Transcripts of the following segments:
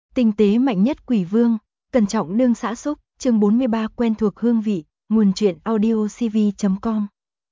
Tinh tế mạnh nhất quỷ vương, cẩn trọng đương xã xúc, chương 43 quen thuộc hương vị, nguồn truyện audio cv.com.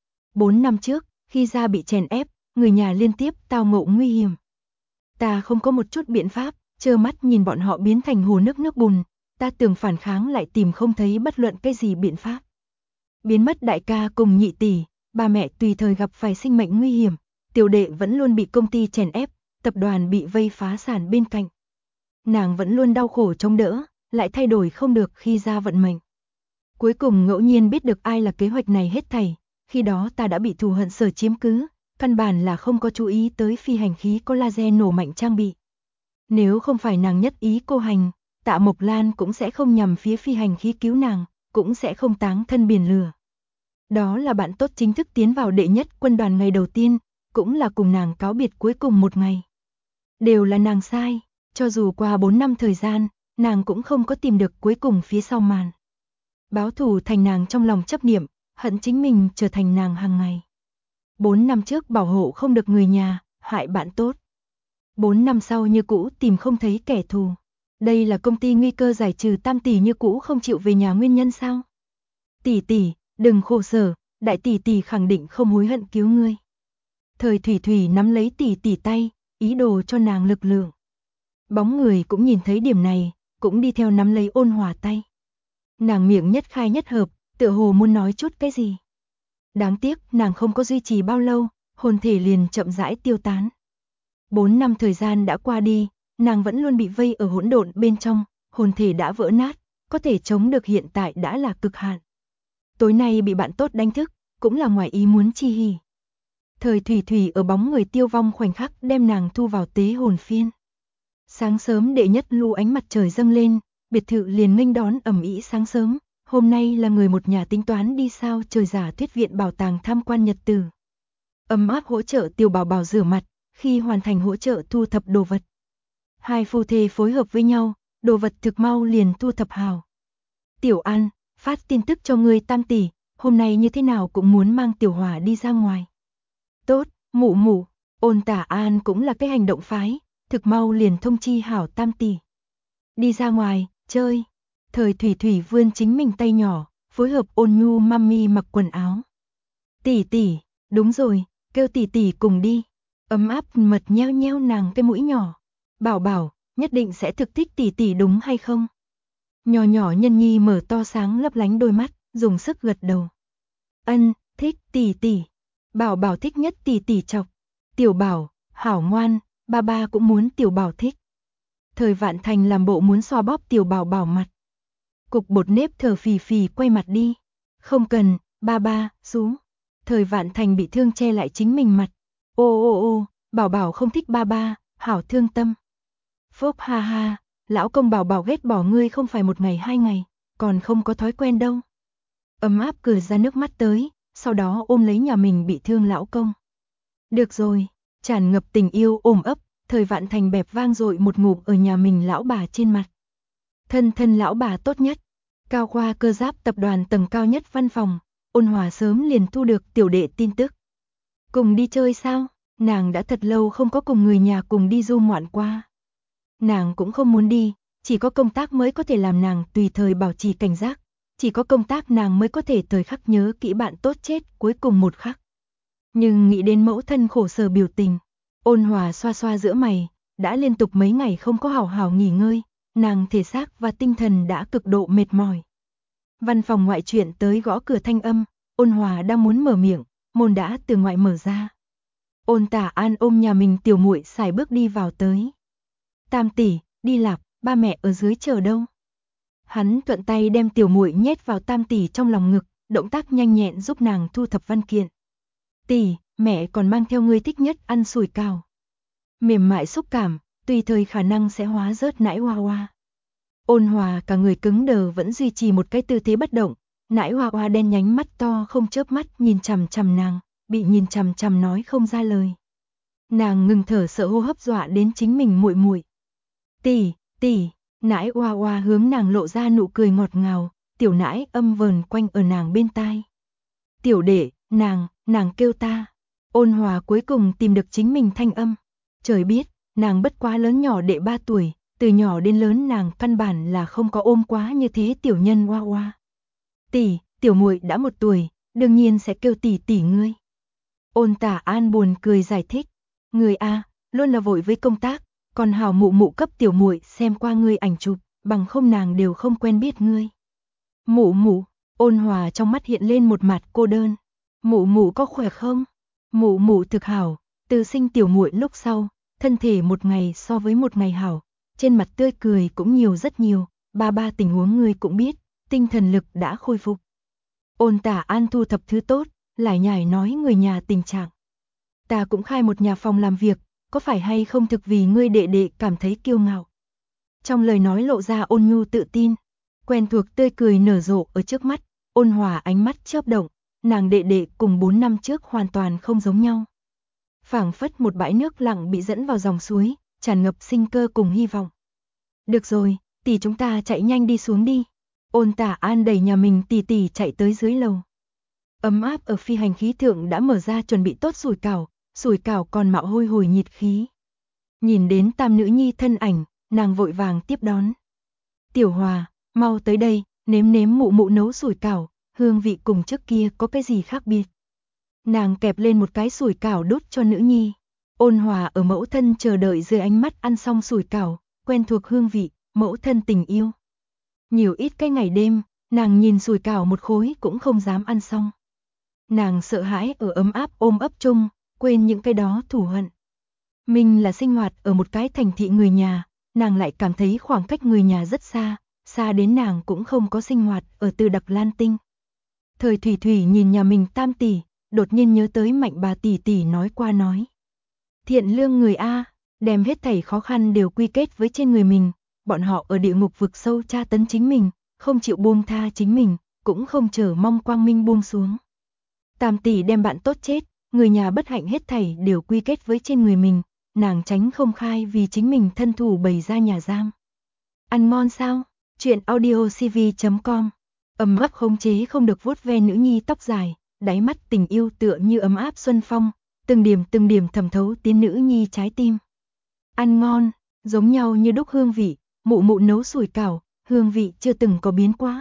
4 năm trước, khi Gia bị chèn ép, người nhà liên tiếp tao ngộ nguy hiểm. Ta không có một chút biện pháp, trơ mắt nhìn bọn họ biến thành hồ nước bùn, ta tưởng phản kháng lại tìm không thấy bất luận cái gì biện pháp. Biến mất đại ca cùng nhị tỷ, ba mẹ tùy thời gặp phải sinh mệnh nguy hiểm, tiểu đệ vẫn luôn bị công ty chèn ép, tập đoàn bị vây phá sản bên cạnh. Nàng vẫn luôn đau khổ chống đỡ, lại thay đổi không được khi ra vận mệnh. Cuối cùng ngẫu nhiên biết được ai là kế hoạch này hết thảy, khi đó ta đã bị thù hận sở chiếm cứ, căn bản là không có chú ý tới phi hành khí có laser nổ mạnh trang bị. Nếu không phải nàng nhất ý cô hành, Tạ Mộc Lan cũng sẽ không nhằm phía phi hành khí cứu nàng, cũng sẽ không táng thân biển lửa. Đó là bạn tốt chính thức tiến vào đệ nhất quân đoàn ngày đầu tiên, cũng là cùng nàng cáo biệt cuối cùng một ngày. Đều là nàng sai, cho dù qua 4 năm thời gian, nàng cũng không có tìm được cuối cùng phía sau màn. Báo thù thành nàng trong lòng chấp niệm, hận chính mình trở thành nàng hàng ngày. 4 năm trước bảo hộ không được người nhà, hại bạn tốt. 4 năm sau như cũ tìm không thấy kẻ thù. Đây là công ty nguy cơ giải trừ Tam tỷ như cũ không chịu về nhà nguyên nhân sao? Tỷ tỷ, đừng khổ sở, đại tỷ tỷ khẳng định không hối hận cứu ngươi. Thời Thủy Thủy nắm lấy tỷ tỷ tay, ý đồ cho nàng lực lượng. Bóng người cũng nhìn thấy điểm này, cũng đi theo nắm lấy Ôn Hòa tay. Nàng miệng nhất khai nhất hợp, tựa hồ muốn nói chút cái gì. Đáng tiếc nàng không có duy trì bao lâu, hồn thể liền chậm rãi tiêu tán. 4 năm thời gian đã qua đi, nàng vẫn luôn bị vây ở hỗn độn bên trong, hồn thể đã vỡ nát, có thể chống được hiện tại đã là cực hạn. Tối nay bị bạn tốt đánh thức, cũng là ngoài ý muốn chi hỉ. Thời Thủy Thủy ở bóng người tiêu vong khoảnh khắc đem nàng thu vào tế hồn phiên. Sáng sớm đệ nhất lu ánh mặt trời dâng lên, biệt thự liền nghênh đón ầm ĩ sáng sớm, hôm nay là người một nhà tính toán đi sao trời giả thuyết viện bảo tàng tham quan nhật tử. Ấm áp hỗ trợ Tiểu Bảo Bảo rửa mặt, khi hoàn thành hỗ trợ thu thập đồ vật. Hai phu thê phối hợp với nhau, đồ vật thực mau liền thu thập hào. Tiểu An, phát tin tức cho ngươi Tam tỷ, hôm nay như thế nào cũng muốn mang Tiểu Hỏa đi ra ngoài. Tốt, mụ mụ, Ôn Tả An cũng là cái hành động phái, thực mau liền thông chi hảo Tam tỷ. Đi ra ngoài, chơi. Thời Thủy Thủy vươn chính mình tay nhỏ, phối hợp Ôn Nhu mami mặc quần áo. Tỷ tỷ, đúng rồi, kêu tỷ tỷ cùng đi. Ấm áp mật nheo nheo nàng cái mũi nhỏ. Bảo Bảo, nhất định sẽ thực thích tỷ tỷ đúng hay không? Nhỏ nhỏ nhân nhi mở to sáng lấp lánh đôi mắt, dùng sức gật đầu. Ân, thích tỷ tỷ. Bảo Bảo thích nhất tỷ tỷ chọc. Tiểu Bảo, hảo ngoan, ba ba cũng muốn Tiểu Bảo thích. Thời Vạn Thành làm bộ muốn xoa bóp Tiểu Bảo Bảo mặt. Cục bột nếp thở phì phì quay mặt đi. Không cần, ba ba, xuống. Thời Vạn Thành bị thương che lại chính mình mặt. Ô, Bảo Bảo không thích ba ba, hảo thương tâm. Phốp ha ha, lão công Bảo Bảo ghét bỏ ngươi không phải một ngày hai ngày, còn không có thói quen đâu. Ấm áp cười ra nước mắt tới, sau đó ôm lấy nhà mình bị thương lão công. Được rồi, tràn ngập tình yêu ôm ấp, Thời Vạn Thành bẹp vang dội một ngụm ở nhà mình lão bà trên mặt. Thân lão bà tốt nhất, Cao Khoa Cơ Giáp tập đoàn tầng cao nhất văn phòng, Ôn Hòa sớm liền thu được tiểu đệ tin tức. Cùng đi chơi sao? Nàng đã thật lâu không có cùng người nhà cùng đi du ngoạn qua. Nàng cũng không muốn đi, chỉ có công tác mới có thể làm nàng tùy thời bảo trì cảnh giác, chỉ có công tác nàng mới có thể thời khắc nhớ kỹ bạn tốt chết cuối cùng một khắc. Nhưng nghĩ đến mẫu thân khổ sở biểu tình, Ôn Hòa xoa xoa giữa mày, đã liên tục mấy ngày không có hào hào nghỉ ngơi, nàng thể xác và tinh thần đã cực độ mệt mỏi. Văn phòng ngoại chuyện tới gõ cửa thanh âm, Ôn Hòa đang muốn mở miệng, môn đã từ ngoại mở ra. Ôn Tả An ôm nhà mình tiểu muội sải bước đi vào tới. Tam tỷ, đi lạp, ba mẹ ở dưới chờ đâu. Hắn thuận tay đem tiểu muội nhét vào Tam tỷ trong lòng ngực, động tác nhanh nhẹn giúp nàng thu thập văn kiện. Tỷ, mẹ còn mang theo ngươi thích nhất ăn sủi cảo. Mềm mại xúc cảm, tùy thời khả năng sẽ hóa rớt nãi hoa hoa. Ôn Hòa cả người cứng đờ vẫn duy trì một cái tư thế bất động, nãi hoa hoa đen nhánh mắt to không chớp mắt nhìn chằm chằm nàng, bị nhìn chằm chằm nói không ra lời. Nàng ngừng thở sợ hô hấp dọa đến chính mình muội muội. Tỷ, nãi hoa hoa hướng nàng lộ ra nụ cười ngọt ngào, tiểu nãi âm vờn quanh ở nàng bên tai. Tiểu đệ, nàng kêu ta. Ôn Hòa cuối cùng tìm được chính mình thanh âm. Trời biết, nàng bất quá lớn nhỏ đệ 3 tuổi, từ nhỏ đến lớn nàng căn bản là không có ôm quá như thế tiểu nhân Hoa Hoa. Tỷ, tiểu muội đã 1 tuổi, đương nhiên sẽ kêu tỷ tỷ ngươi. Ôn Tả An buồn cười giải thích, người a, luôn là vội với công tác, còn hảo mụ mụ cấp tiểu muội xem qua ngươi ảnh chụp, bằng không nàng đều không quen biết ngươi. Mụ mụ, Ôn Hòa trong mắt hiện lên một mặt cô đơn. Mụ mụ có khỏe không? Mụ mụ thực hảo, từ sinh tiểu muội lúc sau, thân thể một ngày so với một ngày hảo, trên mặt tươi cười cũng nhiều rất nhiều, ba tình huống ngươi cũng biết, tinh thần lực đã khôi phục. Ôn Tả An thu thập thứ tốt, lải nhải nói người nhà tình trạng. Ta cũng khai một nhà phòng làm việc, có phải hay không thực vì ngươi đệ đệ cảm thấy kiêu ngạo. Trong lời nói lộ ra ôn nhu tự tin, quen thuộc tươi cười nở rộ ở trước mắt, Ôn Hòa ánh mắt chớp động, nàng đệ đệ cùng 4 năm trước hoàn toàn không giống nhau. Phảng phất một bãi nước lặng bị dẫn vào dòng suối, tràn ngập sinh cơ cùng hy vọng. Được rồi, tỷ chúng ta chạy nhanh đi xuống đi. Ôn Tả An đẩy nhà mình tỷ tỷ chạy tới dưới lầu. Ấm áp ở phi hành khí thượng đã mở ra chuẩn bị tốt sủi cảo còn mạo hôi hổi nhiệt khí. Nhìn đến tam nữ nhi thân ảnh, nàng vội vàng tiếp đón. Tiểu Hòa, mau tới đây, nếm nếm mụ mụ nấu sủi cảo, hương vị cùng trước kia có cái gì khác biệt. Nàng kẹp lên một cái sủi cảo đút cho nữ nhi. Ôn Hòa ở mẫu thân chờ đợi dưới ánh mắt ăn xong sủi cảo, quen thuộc hương vị, mẫu thân tình yêu. Nhiều ít cái ngày đêm, nàng nhìn sủi cảo một khối cũng không dám ăn xong. Nàng sợ hãi ở ấm áp ôm ấp chung, quên những cái đó thù hận. Mình là sinh hoạt ở một cái thành thị người nhà, nàng lại cảm thấy khoảng cách người nhà rất xa, xa đến nàng cũng không có sinh hoạt ở Từ Đặc Lan Tinh. Thời Thủy Thủy nhìn nhà mình tam tỷ, đột nhiên nhớ tới Mạnh bà tỷ tỷ nói qua nói. Thiện lương người A, đem hết thảy khó khăn đều quy kết với trên người mình, bọn họ ở địa ngục vực sâu tra tấn chính mình, không chịu buông tha chính mình, cũng không chờ mong quang minh buông xuống. Tam tỷ đem bạn tốt chết, người nhà bất hạnh hết thảy đều quy kết với trên người mình, nàng tránh không khai vì chính mình thân thủ bày ra nhà giam. Ăn ngon sao? Chuyện audiocv.com. Ấm áp khống chế không được vuốt ve nữ nhi tóc dài, đáy mắt tình yêu tựa như ấm áp xuân phong, từng điểm thẩm thấu tiến nữ nhi trái tim. Ăn ngon, giống nhau như đúc hương vị, mụ mụ nấu sủi cảo, hương vị chưa từng có biến quá.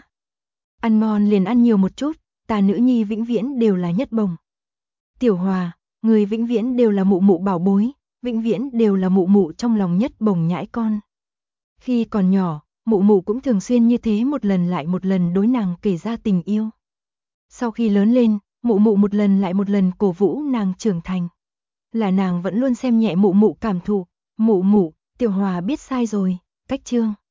Ăn ngon liền ăn nhiều một chút, ta nữ nhi vĩnh viễn đều là nhất bồng. Tiểu Hòa, người vĩnh viễn đều là mụ mụ bảo bối, vĩnh viễn đều là mụ mụ trong lòng nhất bồng nhãi con. Khi còn nhỏ, mụ mụ cũng thường xuyên như thế một lần lại một lần đối nàng kể ra tình yêu. Sau khi lớn lên, mụ mụ một lần lại một lần cổ vũ nàng trưởng thành. Là nàng vẫn luôn xem nhẹ mụ mụ cảm thụ, mụ mụ, Tiểu Hòa biết sai rồi, cách chương.